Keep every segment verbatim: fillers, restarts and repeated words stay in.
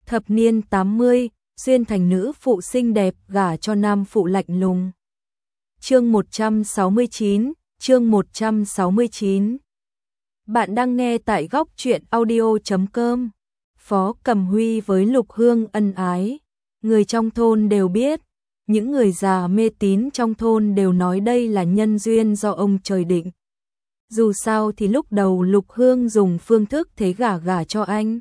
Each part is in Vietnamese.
Thập niên tám mươi, xuyên thành nữ phụ xinh đẹp gả cho nam phụ lạnh lùng. Chương một trăm sáu mươi chín, chương một trăm sáu mươi chín. Bạn đang nghe tại góc truyện audio chấm com. Phó Cầm Huy với Lục Hương ân ái, người trong thôn đều biết, những người già mê tín trong thôn đều nói đây là nhân duyên do ông trời định. Dù sao thì lúc đầu Lục Hương dùng phương thức thế gả gả cho anh.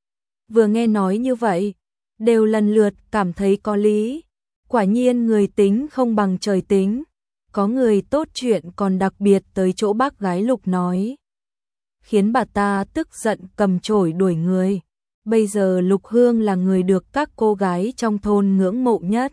Vừa nghe nói như vậy, đều lần lượt cảm thấy có lý. Quả nhiên người tính không bằng trời tính. Có người tốt chuyện còn đặc biệt tới chỗ bác gái Lục nói, khiến bà ta tức giận cầm chổi đuổi người. Bây giờ Lục Hương là người được các cô gái trong thôn ngưỡng mộ nhất.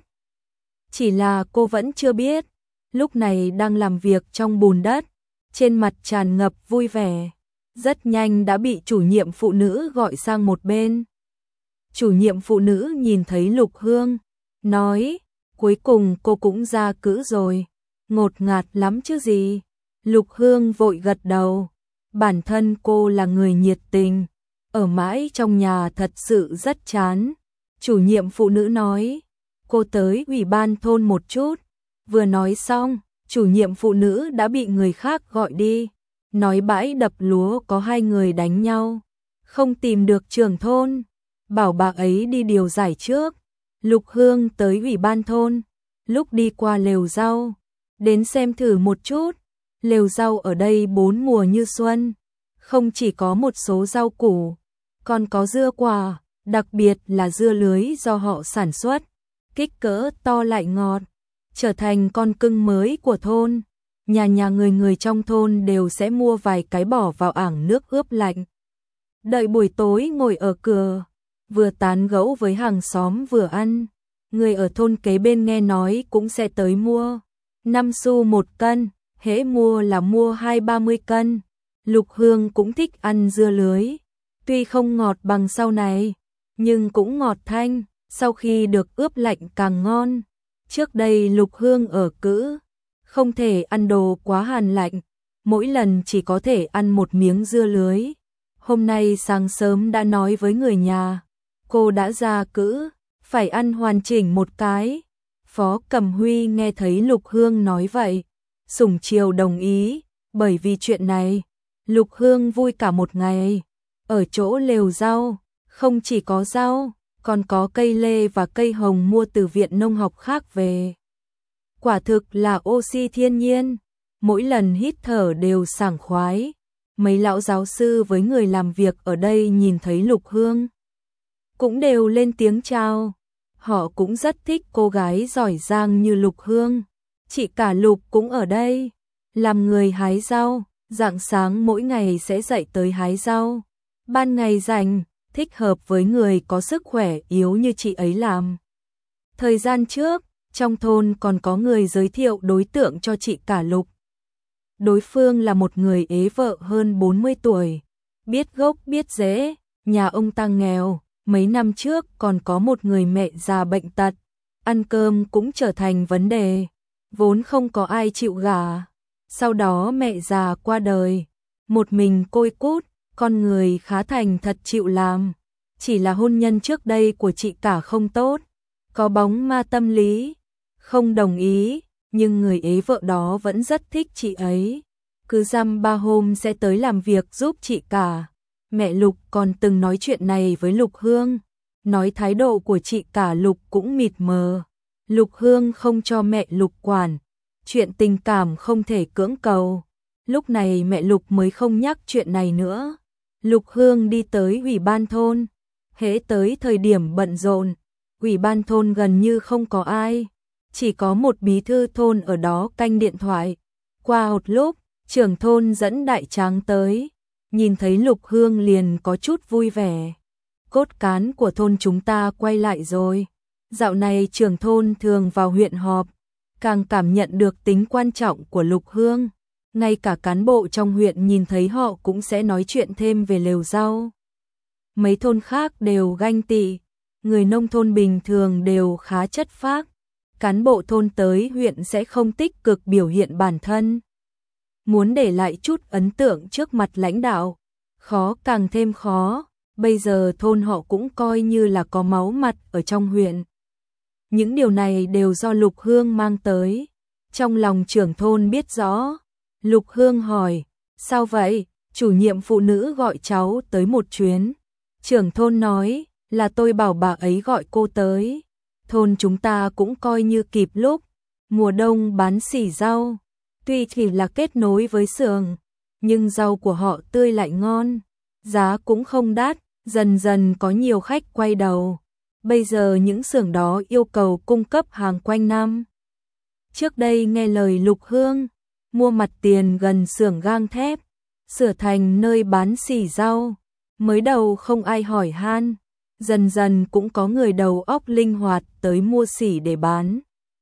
Chỉ là cô vẫn chưa biết, lúc này đang làm việc trong bùn đất, trên mặt tràn ngập vui vẻ. Rất nhanh đã bị chủ nhiệm phụ nữ gọi sang một bên. Chủ nhiệm phụ nữ nhìn thấy Lục Hương, nói, cuối cùng cô cũng ra cữ rồi, ngột ngạt lắm chứ gì. Lục Hương vội gật đầu, bản thân cô là người nhiệt tình, ở mãi trong nhà thật sự rất chán. Chủ nhiệm phụ nữ nói, cô tới ủy ban thôn một chút. Vừa nói xong, chủ nhiệm phụ nữ đã bị người khác gọi đi, nói bãi đập lúa có hai người đánh nhau, không tìm được trưởng thôn, bảo bà ấy đi điều giải trước. Lục Hương tới ủy ban thôn, lúc đi qua lều rau, đến xem thử một chút. Lều rau ở đây bốn mùa như xuân, không chỉ có một số rau củ, còn có dưa quả, đặc biệt là dưa lưới do họ sản xuất, kích cỡ to lại ngọt, trở thành con cưng mới của thôn. Nhà nhà người người trong thôn đều sẽ mua vài cái bỏ vào ảng nước ướp lạnh. Đợi buổi tối ngồi ở cửa, vừa tán gẫu với hàng xóm vừa ăn. Người ở thôn kế bên nghe nói cũng sẽ tới mua. Năm xu một cân, hễ mua là mua hai ba mươi cân. Lục Hương cũng thích ăn dưa lưới. Tuy không ngọt bằng sau này, nhưng cũng ngọt thanh, sau khi được ướp lạnh càng ngon. Trước đây Lục Hương ở cữ, không thể ăn đồ quá hàn lạnh, mỗi lần chỉ có thể ăn một miếng dưa lưới. Hôm nay sáng sớm đã nói với người nhà, cô đã ra cữ, phải ăn hoàn chỉnh một cái. Phó Cầm Huy nghe thấy Lục Hương nói vậy, sủng chiều đồng ý, bởi vì chuyện này, Lục Hương vui cả một ngày. Ở chỗ lều rau, không chỉ có rau, còn có cây lê và cây hồng mua từ viện nông học khác về. Quả thực là oxy thiên nhiên, mỗi lần hít thở đều sảng khoái. Mấy lão giáo sư với người làm việc ở đây nhìn thấy Lục Hương, cũng đều lên tiếng chào. Họ cũng rất thích cô gái giỏi giang như Lục Hương. Chị cả Lục cũng ở đây, làm người hái rau, rạng sáng mỗi ngày sẽ dậy tới hái rau. Ban ngày rảnh, thích hợp với người có sức khỏe yếu như chị ấy làm. Thời gian trước, trong thôn còn có người giới thiệu đối tượng cho chị cả Lục. Đối phương là một người ế vợ hơn bốn mươi tuổi, biết gốc biết rễ, nhà ông ta nghèo, mấy năm trước còn có một người mẹ già bệnh tật, ăn cơm cũng trở thành vấn đề, vốn không có ai chịu gả. Sau đó mẹ già qua đời, một mình côi cút, con người khá thành thật chịu làm. Chỉ là hôn nhân trước đây của chị cả không tốt, có bóng ma tâm lý, không đồng ý, nhưng người ế vợ đó vẫn rất thích chị ấy. Cứ dăm ba hôm sẽ tới làm việc giúp chị cả. Mẹ Lục còn từng nói chuyện này với Lục Hương, nói thái độ của chị cả Lục cũng mịt mờ. Lục Hương không cho mẹ Lục quản, chuyện tình cảm không thể cưỡng cầu. Lúc này mẹ Lục mới không nhắc chuyện này nữa. Lục Hương đi tới ủy ban thôn, hễ tới thời điểm bận rộn, ủy ban thôn gần như không có ai, chỉ có một bí thư thôn ở đó canh điện thoại. Qua một lúc, trưởng thôn dẫn Đại Tráng tới, nhìn thấy Lục Hương liền có chút vui vẻ. Cốt cán của thôn chúng ta quay lại rồi. Dạo này trưởng thôn thường vào huyện họp, càng cảm nhận được tính quan trọng của Lục Hương. Ngay cả cán bộ trong huyện nhìn thấy họ cũng sẽ nói chuyện thêm về lều rau. Mấy thôn khác đều ganh tị, người nông thôn bình thường đều khá chất phác. Cán bộ thôn tới huyện sẽ không tích cực biểu hiện bản thân. Muốn để lại chút ấn tượng trước mặt lãnh đạo, khó càng thêm khó. bây giờ thôn họ cũng coi như là có máu mặt ở trong huyện. Những điều này đều do Lục Hương mang tới. Trong lòng trưởng thôn biết rõ. Lục Hương hỏi, sao vậy? Chủ nhiệm phụ nữ gọi cháu tới một chuyến. Trưởng thôn nói, là tôi bảo bà ấy gọi cô tới. Thôn chúng ta cũng coi như kịp lúc. Mùa đông bán xỉ rau. Tuy chỉ là kết nối với xưởng, nhưng rau của họ tươi lại ngon. Giá cũng không đắt, dần dần có nhiều khách quay đầu. Bây giờ những xưởng đó yêu cầu cung cấp hàng quanh năm. Trước đây nghe lời Lục Hương, mua mặt tiền gần xưởng gang thép, sửa thành nơi bán xỉ rau. Mới đầu không ai hỏi han, dần dần cũng có người đầu óc linh hoạt tới mua xỉ để bán.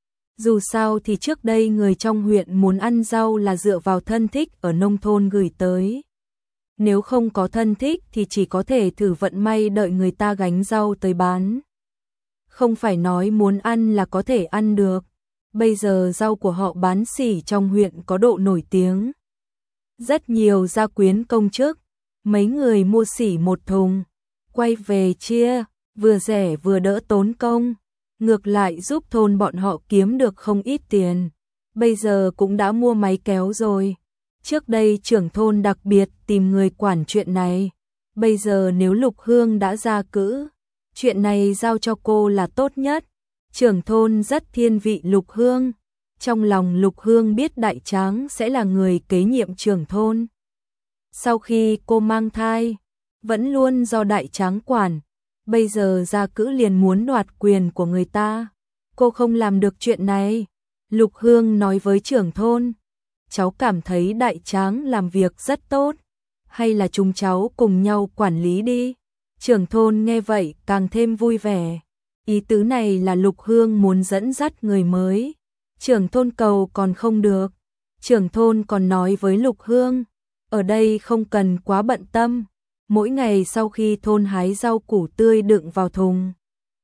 Dù sao thì trước đây người trong huyện muốn ăn rau là dựa vào thân thích ở nông thôn gửi tới. Nếu không có thân thích thì chỉ có thể thử vận may đợi người ta gánh rau tới bán. Không phải nói muốn ăn là có thể ăn được. Bây giờ rau của họ bán xỉ trong huyện có độ nổi tiếng. Rất nhiều gia quyến công chức, mấy người mua xỉ một thùng, quay về chia, vừa rẻ vừa đỡ tốn công. Ngược lại giúp thôn bọn họ kiếm được không ít tiền. Bây giờ cũng đã mua máy kéo rồi. Trước đây trưởng thôn đặc biệt tìm người quản chuyện này. Bây giờ nếu Lục Hương đã ra cữ, chuyện này giao cho cô là tốt nhất. Trưởng thôn rất thiên vị Lục Hương. Trong lòng Lục Hương biết Đại Tráng sẽ là người kế nhiệm trưởng thôn. Sau khi cô mang thai, vẫn luôn do Đại Tráng quản. Bây giờ ra cữ liền muốn đoạt quyền của người ta. Cô không làm được chuyện này. Lục Hương nói với trưởng thôn, cháu cảm thấy Đại Tráng làm việc rất tốt. Hay là chúng cháu cùng nhau quản lý đi. Trưởng thôn nghe vậy càng thêm vui vẻ. Ý tứ này là Lục Hương muốn dẫn dắt người mới. Trưởng thôn cầu còn không được. Trưởng thôn còn nói với Lục Hương, ở đây không cần quá bận tâm. Mỗi ngày sau khi thôn hái rau củ tươi đựng vào thùng,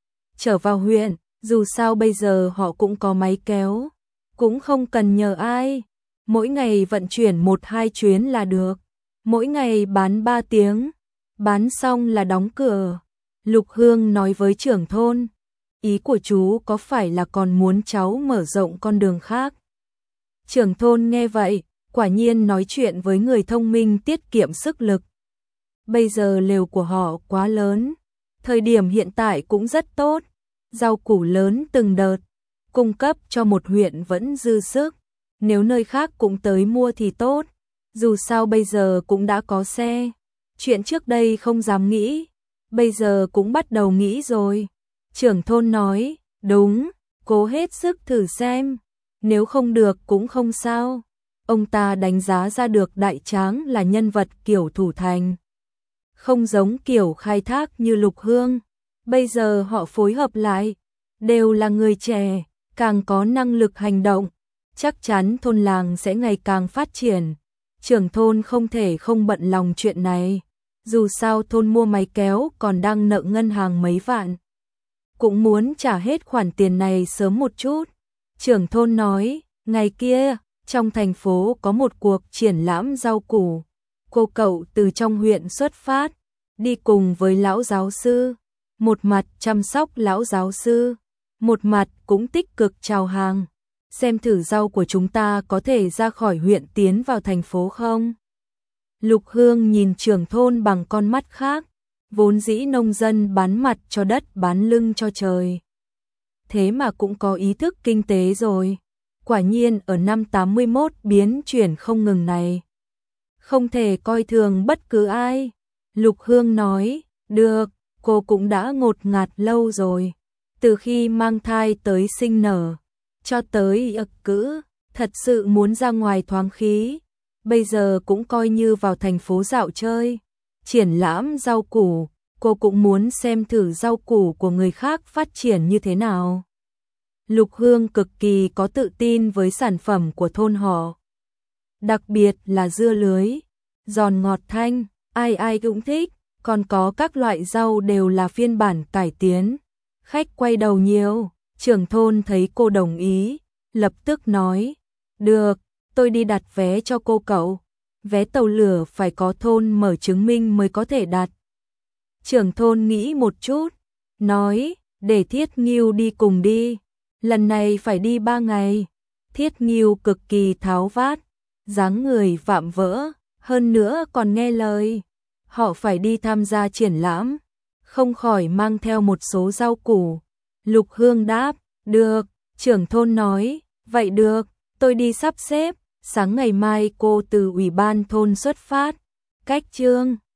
trở vào huyện, dù sao bây giờ họ cũng có máy kéo, cũng không cần nhờ ai. Mỗi ngày vận chuyển một hai chuyến là được. Mỗi ngày bán ba tiếng, bán xong là đóng cửa. Lục Hương nói với trưởng thôn, ý của chú có phải là còn muốn cháu mở rộng con đường khác? Trưởng thôn nghe vậy, quả nhiên nói chuyện với người thông minh tiết kiệm sức lực. Bây giờ lều của họ quá lớn, thời điểm hiện tại cũng rất tốt, rau củ lớn từng đợt, cung cấp cho một huyện vẫn dư sức. Nếu nơi khác cũng tới mua thì tốt, dù sao bây giờ cũng đã có xe. Chuyện trước đây không dám nghĩ, bây giờ cũng bắt đầu nghĩ rồi. Trưởng thôn nói, đúng, cố hết sức thử xem, nếu không được cũng không sao. Ông ta đánh giá ra được Đại Tráng là nhân vật kiểu thủ thành, không giống kiểu khai thác như Lục Hương. Bây giờ họ phối hợp lại, đều là người trẻ, càng có năng lực hành động, chắc chắn thôn làng sẽ ngày càng phát triển. Trưởng thôn không thể không bận lòng chuyện này, dù sao thôn mua máy kéo còn đang nợ ngân hàng mấy vạn, cũng muốn trả hết khoản tiền này sớm một chút. Trưởng thôn nói, ngày kia, trong thành phố có một cuộc triển lãm rau củ. Cô cậu từ trong huyện xuất phát, đi cùng với lão giáo sư, một mặt chăm sóc lão giáo sư, một mặt cũng tích cực chào hàng. Xem thử rau của chúng ta có thể ra khỏi huyện tiến vào thành phố không? Lục Hương nhìn trưởng thôn bằng con mắt khác, vốn dĩ nông dân bán mặt cho đất bán lưng cho trời. Thế mà cũng có ý thức kinh tế rồi. Quả nhiên ở năm tám mươi mốt biến chuyển không ngừng này. Không thể coi thường bất cứ ai. Lục Hương nói, được, cô cũng đã ngột ngạt lâu rồi. Từ khi mang thai tới sinh nở, cho tới ực cữ, thật sự muốn ra ngoài thoáng khí. Bây giờ cũng coi như vào thành phố dạo chơi. Triển lãm rau củ, cô cũng muốn xem thử rau củ của người khác phát triển như thế nào. Lục Hương cực kỳ có tự tin với sản phẩm của thôn họ. Đặc biệt là dưa lưới, giòn ngọt thanh, ai ai cũng thích, còn có các loại rau đều là phiên bản cải tiến. Khách quay đầu nhiều, trưởng thôn thấy cô đồng ý, lập tức nói, được, tôi đi đặt vé cho cô cậu. Vé tàu lửa phải có thôn mở chứng minh mới có thể đặt. Trưởng thôn nghĩ một chút, nói, để Thiết Ngưu đi cùng đi, lần này phải đi ba ngày. Thiết Ngưu cực kỳ tháo vát, dáng người vạm vỡ, hơn nữa còn nghe lời. Họ phải đi tham gia triển lãm, không khỏi mang theo một số rau củ. Lục Hương đáp, được. Trưởng thôn nói, vậy được, tôi đi sắp xếp, sáng ngày mai cô từ ủy ban thôn xuất phát. Cách chương